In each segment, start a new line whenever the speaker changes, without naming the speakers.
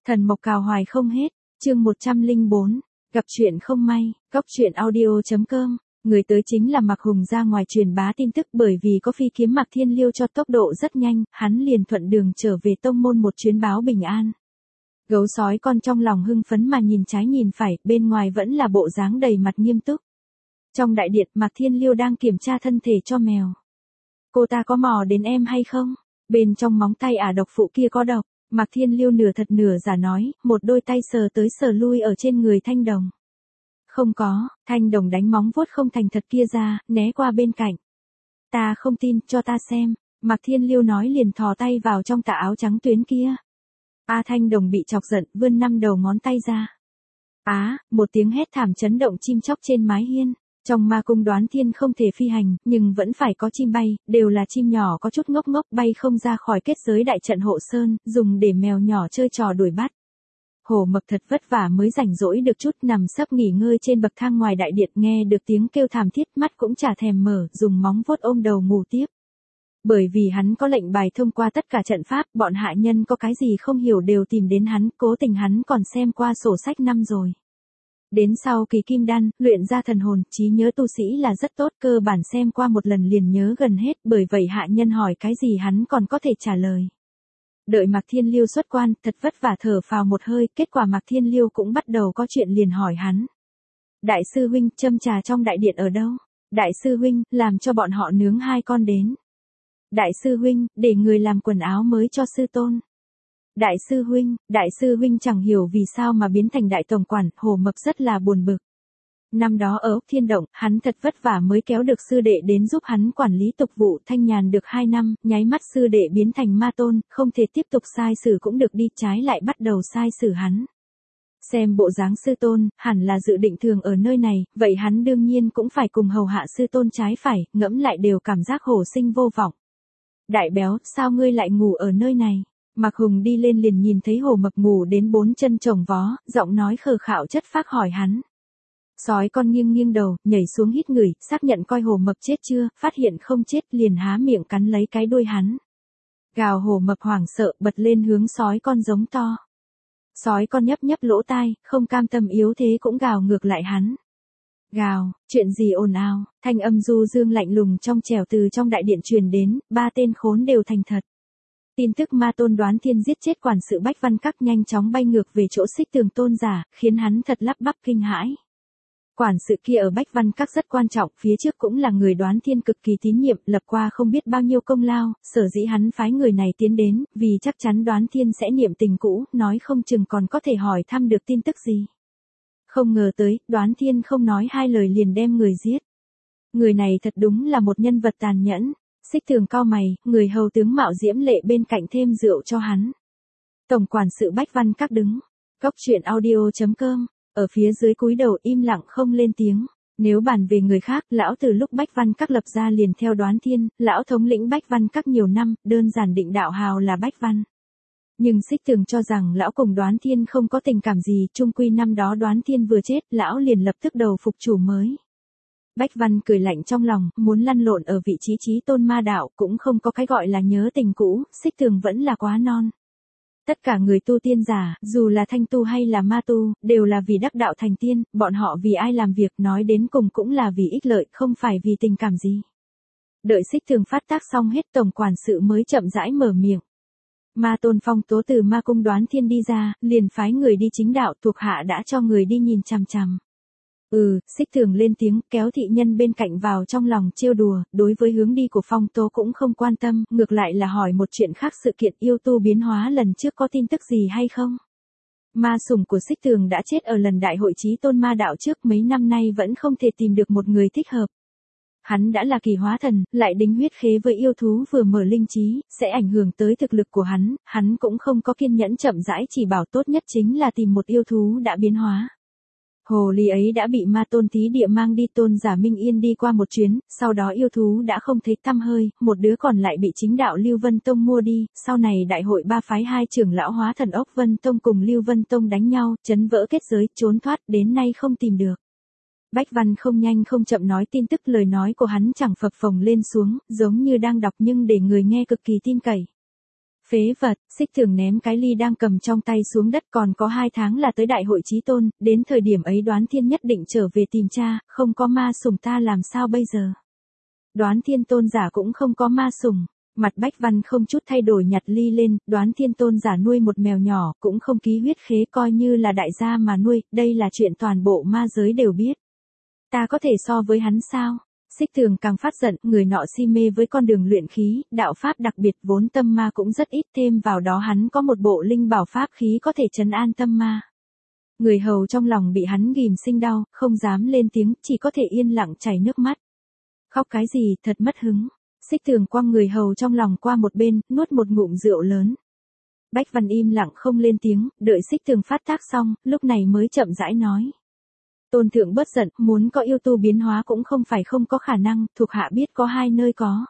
Thần mộc cào hoài không hết, chương 104, gặp chuyện không may, cóc truyện audio.com, người tới chính là Mạc Hùng ra ngoài truyền bá tin tức bởi vì có phi kiếm Mạc Thiên Liêu cho tốc độ rất nhanh, hắn liền thuận đường trở về tông môn một chuyến báo bình an. Gấu sói con trong lòng hưng phấn mà nhìn trái nhìn phải, bên ngoài vẫn là bộ dáng đầy mặt nghiêm túc. Trong đại điện Mạc Thiên Liêu đang kiểm tra thân thể cho mèo. Cô ta có mò đến em hay không? Bên trong móng tay ả độc phụ kia có độc. Mạc Thiên Liêu nửa thật nửa giả nói, một đôi tay sờ tới sờ lui ở trên người Thanh Đồng. Không có, Thanh Đồng đánh móng vuốt không thành thật kia ra, né qua bên cạnh. Ta không tin, cho ta xem. Mạc Thiên Liêu nói liền thò tay vào trong tà áo trắng tuyến kia. Thanh Đồng bị chọc giận, vươn 5 đầu ngón tay ra. Một tiếng hét thảm chấn động chim chóc trên mái hiên. Trong ma cung Đoán Thiên không thể phi hành, nhưng vẫn phải có chim bay, đều là chim nhỏ có chút ngốc ngốc bay không ra khỏi kết giới đại trận hộ sơn, dùng để mèo nhỏ chơi trò đuổi bắt. Hồ Mập thật vất vả mới rảnh rỗi được chút nằm sấp nghỉ ngơi trên bậc thang ngoài đại điện nghe được tiếng kêu thảm thiết mắt cũng chả thèm mở, dùng móng vuốt ôm đầu ngủ tiếp. Bởi vì hắn có lệnh bài thông qua tất cả trận pháp, bọn hạ nhân có cái gì không hiểu đều tìm đến hắn, cố tình hắn còn xem qua sổ sách năm rồi. Đến sau kỳ kim đan, luyện ra thần hồn, trí nhớ tu sĩ là rất tốt, cơ bản xem qua một lần liền nhớ gần hết, bởi vậy hạ nhân hỏi cái gì hắn còn có thể trả lời. Đợi Mạc Thiên Liêu xuất quan, thật vất vả thở phào một hơi, kết quả Mạc Thiên Liêu cũng bắt đầu có chuyện liền hỏi hắn. Đại sư huynh, châm trà trong đại điện ở đâu? Đại sư huynh, làm cho bọn họ nướng 2 con đến. Đại sư huynh, để người làm quần áo mới cho sư tôn. Đại sư huynh chẳng hiểu vì sao mà biến thành đại tổng quản, Hồ Mập rất là buồn bực. Năm đó ở Ốc Thiên Động, hắn thật vất vả mới kéo được sư đệ đến giúp hắn quản lý tục vụ thanh nhàn được 2 năm, nháy mắt sư đệ biến thành ma tôn, không thể tiếp tục sai xử cũng được đi, trái lại bắt đầu sai xử hắn. Xem bộ dáng sư tôn, hẳn là dự định thường ở nơi này, vậy hắn đương nhiên cũng phải cùng hầu hạ sư tôn trái phải, ngẫm lại đều cảm giác hổ sinh vô vọng. Đại béo, sao ngươi lại ngủ ở nơi này? Mạc Hùng đi lên liền nhìn thấy Hồ Mập ngủ đến 4 chân chồng vó, giọng nói khờ khạo chất phác hỏi hắn. Sói con nghiêng nghiêng đầu, nhảy xuống hít ngửi, xác nhận coi Hồ Mập chết chưa, phát hiện không chết liền há miệng cắn lấy cái đuôi hắn. Gào, Hồ Mập hoảng sợ bật lên hướng sói con giống to. Sói con nhấp nhấp lỗ tai, không cam tâm yếu thế cũng gào ngược lại hắn. Gào, chuyện gì ồn ào, thanh âm du dương lạnh lùng trong trẻo từ trong đại điện truyền đến, 3 tên khốn đều thành thật. Tin tức ma tôn Đoán Thiên giết chết quản sự Bách Văn Các nhanh chóng bay ngược về chỗ Xích Tường tôn giả, khiến hắn thật lắp bắp kinh hãi. Quản sự kia ở Bách Văn Các rất quan trọng, phía trước cũng là người Đoán Thiên cực kỳ tín nhiệm, lập qua không biết bao nhiêu công lao, sở dĩ hắn phái người này tiến đến, vì chắc chắn Đoán Thiên sẽ niệm tình cũ, nói không chừng còn có thể hỏi thăm được tin tức gì. Không ngờ tới, Đoán Thiên không nói 2 lời liền đem người giết. Người này thật đúng là một nhân vật tàn nhẫn. Xích Tường cau mày, người hầu tướng mạo diễm lệ bên cạnh thêm rượu cho hắn. Tổng quản sự Bách Văn Các đứng. Cóc truyện audio.com, ở phía dưới cúi đầu im lặng không lên tiếng. Nếu bàn về người khác, lão từ lúc Bách Văn Các lập ra liền theo Đoán Thiên, lão thống lĩnh Bách Văn Các nhiều năm, đơn giản định đạo hào là Bách Văn. Nhưng Xích Tường cho rằng lão cùng Đoán Thiên không có tình cảm gì, chung quy năm đó Đoán Thiên vừa chết, lão liền lập tức đầu phục chủ mới. Bách Văn cười lạnh trong lòng, muốn lăn lộn ở vị trí chí tôn ma đạo, cũng không có cái gọi là nhớ tình cũ, Xích Tường vẫn là quá non. Tất cả người tu tiên giả, dù là thanh tu hay là ma tu, đều là vì đắc đạo thành tiên, bọn họ vì ai làm việc nói đến cùng cũng là vì ích lợi, không phải vì tình cảm gì. Đợi Xích Tường phát tác xong hết tổng quản sự mới chậm rãi mở miệng. Ma tôn Phong Tố từ ma cung Đoán Thiên đi ra, liền phái người đi chính đạo, thuộc hạ đã cho người đi nhìn chằm chằm. Xích Tường lên tiếng, kéo thị nhân bên cạnh vào trong lòng trêu đùa, đối với hướng đi của Phong Tố cũng không quan tâm, ngược lại là hỏi một chuyện khác, sự kiện yêu tu biến hóa lần trước có tin tức gì hay không? Ma sủng của Xích Tường đã chết ở lần đại hội chí tôn ma đạo trước, mấy năm nay vẫn không thể tìm được một người thích hợp. Hắn đã là kỳ hóa thần, lại đính huyết khế với yêu thú vừa mở linh trí, sẽ ảnh hưởng tới thực lực của hắn cũng không có kiên nhẫn chậm rãi, chỉ bảo tốt nhất chính là tìm một yêu thú đã biến hóa. Hồ ly ấy đã bị ma tôn thí địa mang đi, tôn giả Minh Yên đi qua một chuyến, sau đó yêu thú đã không thấy tăm hơi, một đứa còn lại bị chính đạo Lưu Vân Tông mua đi, sau này đại hội 3 phái 2 trưởng lão hóa thần Ốc Vân Tông cùng Lưu Vân Tông đánh nhau, chấn vỡ kết giới, trốn thoát, đến nay không tìm được. Bách Văn không nhanh không chậm nói tin tức, lời nói của hắn chẳng phập phồng lên xuống, giống như đang đọc nhưng để người nghe cực kỳ tin cậy. Phế vật, Xích Thường ném cái ly đang cầm trong tay xuống đất, còn có 2 tháng là tới đại hội chí tôn, đến thời điểm ấy Đoán Thiên nhất định trở về tìm cha, không có ma sủng ta làm sao bây giờ? Đoán Thiên tôn giả cũng không có ma sủng. Mặt Bách Văn không chút thay đổi nhặt ly lên, Đoán Thiên tôn giả nuôi một mèo nhỏ, cũng không ký huyết khế coi như là đại gia mà nuôi, đây là chuyện toàn bộ ma giới đều biết. Ta có thể so với hắn sao? Xích Thường càng phát giận, người nọ si mê với con đường luyện khí, đạo pháp đặc biệt vốn tâm ma cũng rất ít, thêm vào đó hắn có một bộ linh bảo pháp khí có thể trấn an tâm ma. Người hầu trong lòng bị hắn ghìm sinh đau, không dám lên tiếng, chỉ có thể yên lặng chảy nước mắt. Khóc cái gì, thật mất hứng. Xích Thường quăng người hầu trong lòng qua một bên, nuốt một ngụm rượu lớn. Bách Văn im lặng không lên tiếng, đợi Xích Thường phát tác xong, lúc này mới chậm rãi nói. Tôn thượng bớt giận, muốn có yêu tu biến hóa cũng không phải không có khả năng, thuộc hạ biết có 2 nơi có.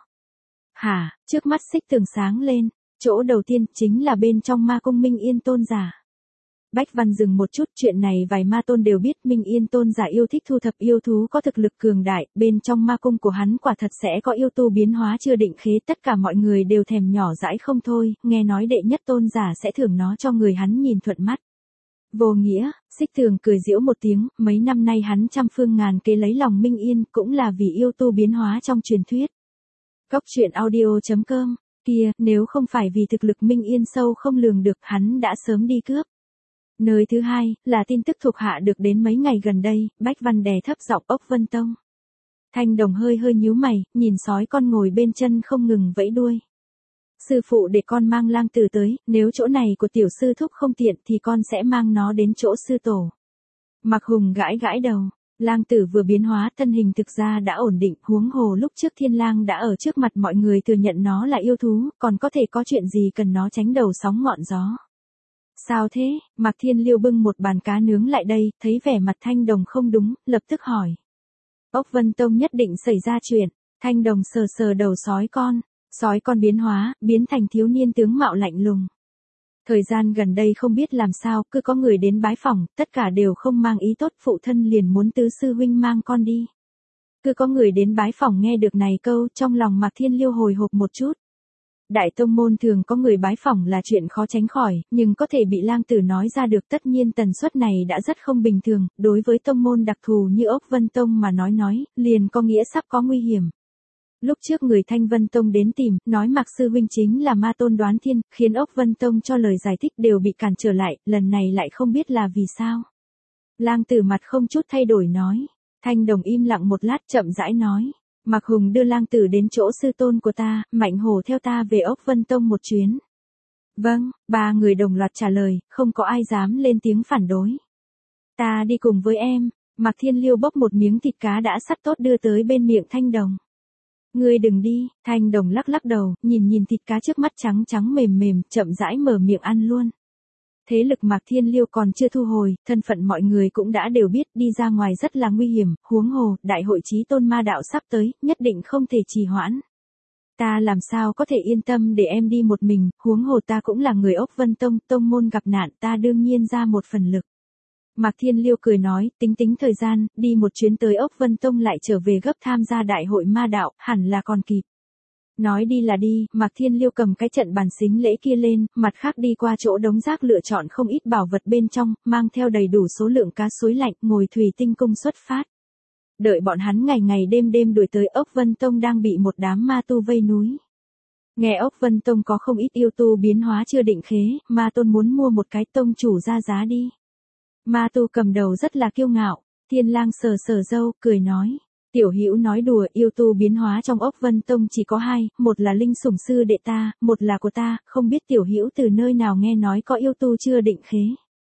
Hả, trước mắt Xích Thường sáng lên, chỗ đầu tiên chính là bên trong ma cung Minh Yên tôn giả. Bách Văn dừng một chút, chuyện này vài ma tôn đều biết, Minh Yên tôn giả yêu thích thu thập yêu thú có thực lực cường đại, bên trong ma cung của hắn quả thật sẽ có yêu tu biến hóa chưa định khế, tất cả mọi người đều thèm nhỏ dãi không thôi, nghe nói đệ nhất tôn giả sẽ thưởng nó cho người hắn nhìn thuận mắt. Vô nghĩa, Xích Thường cười giễu một tiếng, mấy năm nay hắn trăm phương ngàn kế lấy lòng Minh Yên, cũng là vì yêu tu biến hóa trong truyền thuyết. Cóc truyện audio.com, kia, nếu không phải vì thực lực Minh Yên sâu không lường được, hắn đã sớm đi cướp. Nơi thứ hai, là tin tức thuộc hạ được đến mấy ngày gần đây, Bách Văn đè thấp giọng Ốc Vân Tông. Thanh Đồng hơi nhíu mày, nhìn sói con ngồi bên chân không ngừng vẫy đuôi. Sư phụ để con mang Lang Tử tới, nếu chỗ này của tiểu sư thúc không tiện thì con sẽ mang nó đến chỗ sư tổ. Mạc Hùng gãi gãi đầu, Lang Tử vừa biến hóa thân hình thực ra đã ổn định, huống hồ lúc trước Thiên Lang đã ở trước mặt mọi người thừa nhận nó là yêu thú, còn có thể có chuyện gì cần nó tránh đầu sóng ngọn gió. Sao thế? Mạc Thiên Liêu bưng một bàn cá nướng lại đây, thấy vẻ mặt Thanh Đồng không đúng, lập tức hỏi. Ốc Vân Tông nhất định xảy ra chuyện. Thanh Đồng sờ sờ đầu sói con biến hóa, biến thành thiếu niên tướng mạo lạnh lùng. Thời gian gần đây không biết làm sao, cứ có người đến bái phỏng, tất cả đều không mang ý tốt, phụ thân liền muốn tứ sư huynh mang con đi. Cứ có người đến bái phỏng nghe được này câu, trong lòng Mạc Thiên Liêu hồi hộp một chút. Đại tông môn thường có người bái phỏng là chuyện khó tránh khỏi, nhưng có thể bị Lang Tử nói ra được, tất nhiên tần suất này đã rất không bình thường, đối với tông môn đặc thù như Ốc Vân Tông mà nói, liền có nghĩa sắp có nguy hiểm. Lúc trước người Thanh Vân Tông đến tìm, nói Mạc sư huynh chính là ma tôn Đoán Thiên, khiến Ốc Vân Tông cho lời giải thích đều bị cản trở lại, lần này lại không biết là vì sao. Lang Tử mặt không chút thay đổi nói. Thanh Đồng im lặng một lát chậm rãi nói. Mạc Hùng đưa Lang Tử đến chỗ sư tôn của ta, Mạnh Hổ theo ta về Ốc Vân Tông một chuyến. Vâng, 3 người đồng loạt trả lời, không có ai dám lên tiếng phản đối. Ta đi cùng với em. Mạc Thiên Liêu bốc một miếng thịt cá đã sắt tốt đưa tới bên miệng Thanh Đồng. Ngươi đừng đi, Thanh Đồng lắc lắc đầu, nhìn thịt cá trước mắt trắng trắng mềm mềm, chậm rãi mở miệng ăn luôn. Thế lực Mạc Thiên Liêu còn chưa thu hồi, thân phận mọi người cũng đã đều biết, đi ra ngoài rất là nguy hiểm, huống hồ, đại hội chí tôn ma đạo sắp tới, nhất định không thể trì hoãn. Ta làm sao có thể yên tâm để em đi một mình, huống hồ ta cũng là người Ốc Vân Tông, tông môn gặp nạn, ta đương nhiên ra một phần lực. Mạc Thiên Liêu cười nói, tính thời gian, đi một chuyến tới Ốc Vân Tông lại trở về gấp tham gia đại hội ma đạo, hẳn là còn kịp. Nói đi là đi, Mạc Thiên Liêu cầm cái trận bàn xính lễ kia lên, mặt khác đi qua chỗ đống rác lựa chọn không ít bảo vật bên trong, mang theo đầy đủ số lượng cá suối lạnh, ngồi thủy tinh cung xuất phát. Đợi bọn hắn ngày đêm đuổi tới Ốc Vân Tông đang bị một đám ma tu vây núi. Nghe Ốc Vân Tông có không ít yêu tu biến hóa chưa định khế, ma tôn muốn mua một cái, tông chủ ra giá đi. Ma tu cầm đầu rất là kiêu ngạo, Thiên Lang sờ râu, cười nói. Tiểu Hữu nói đùa, yêu tu biến hóa trong Ốc Vân Tông chỉ có 2, một là linh sủng sư đệ ta, một là của ta, không biết Tiểu Hữu từ nơi nào nghe nói có yêu tu chưa định khế.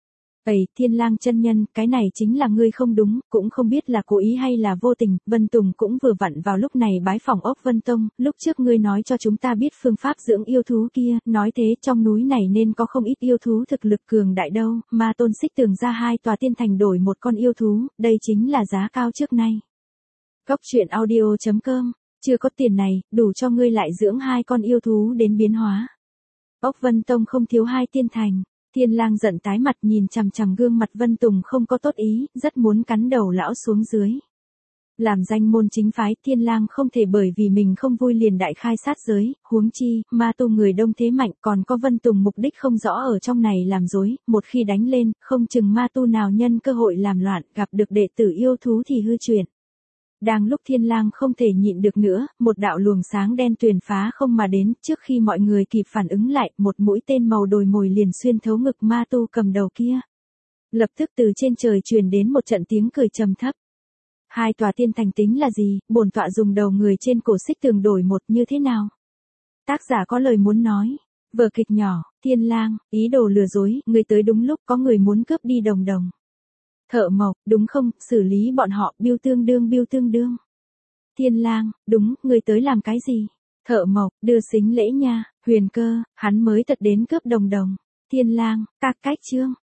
Thiên Lang chân nhân, cái này chính là ngươi không đúng, cũng không biết là cố ý hay là vô tình, Vân Tùng cũng vừa vặn vào lúc này bái phỏng Ốc Vân Tông, lúc trước ngươi nói cho chúng ta biết phương pháp dưỡng yêu thú kia, nói thế trong núi này nên có không ít yêu thú thực lực cường đại đâu, mà tôn Xích Tường ra 2 tòa tiên thành đổi một con yêu thú, đây chính là giá cao trước nay. Cóc truyện audio.com, chưa có tiền này, đủ cho ngươi lại dưỡng 2 con yêu thú đến biến hóa. Ốc Vân Tông không thiếu 2 tiên thành. Thiên Lang giận tái mặt nhìn chằm chằm gương mặt Vân Tùng không có tốt ý, rất muốn cắn đầu lão xuống dưới. Làm danh môn chính phái, Thiên Lang không thể bởi vì mình không vui liền đại khai sát giới, huống chi, ma tu người đông thế mạnh, còn có Vân Tùng mục đích không rõ ở trong này làm dối, một khi đánh lên, không chừng ma tu nào nhân cơ hội làm loạn, gặp được đệ tử yêu thú thì hư chuyện. Đang lúc Thiên Lang không thể nhịn được nữa, một đạo luồng sáng đen tuyền phá không mà đến, trước khi mọi người kịp phản ứng lại, một mũi tên màu đồi mồi liền xuyên thấu ngực ma tu cầm đầu kia. Lập tức từ trên trời truyền đến một trận tiếng cười trầm thấp. Hai tòa tiên thành tính là gì, bổn tọa dùng đầu người trên cổ xích tường đổi một như thế nào? Tác giả có lời muốn nói. Vở kịch nhỏ, Thiên Lang, ý đồ lừa dối, người tới đúng lúc có người muốn cướp đi đồng đồng. Thợ mộc, đúng không, xử lý bọn họ, biêu tương đương. Thiên Lang, đúng, người tới làm cái gì? Thợ mộc, đưa xính lễ nha, Huyền Cơ, hắn mới thật đến cướp đồng đồng. Thiên Lang, các cách chương.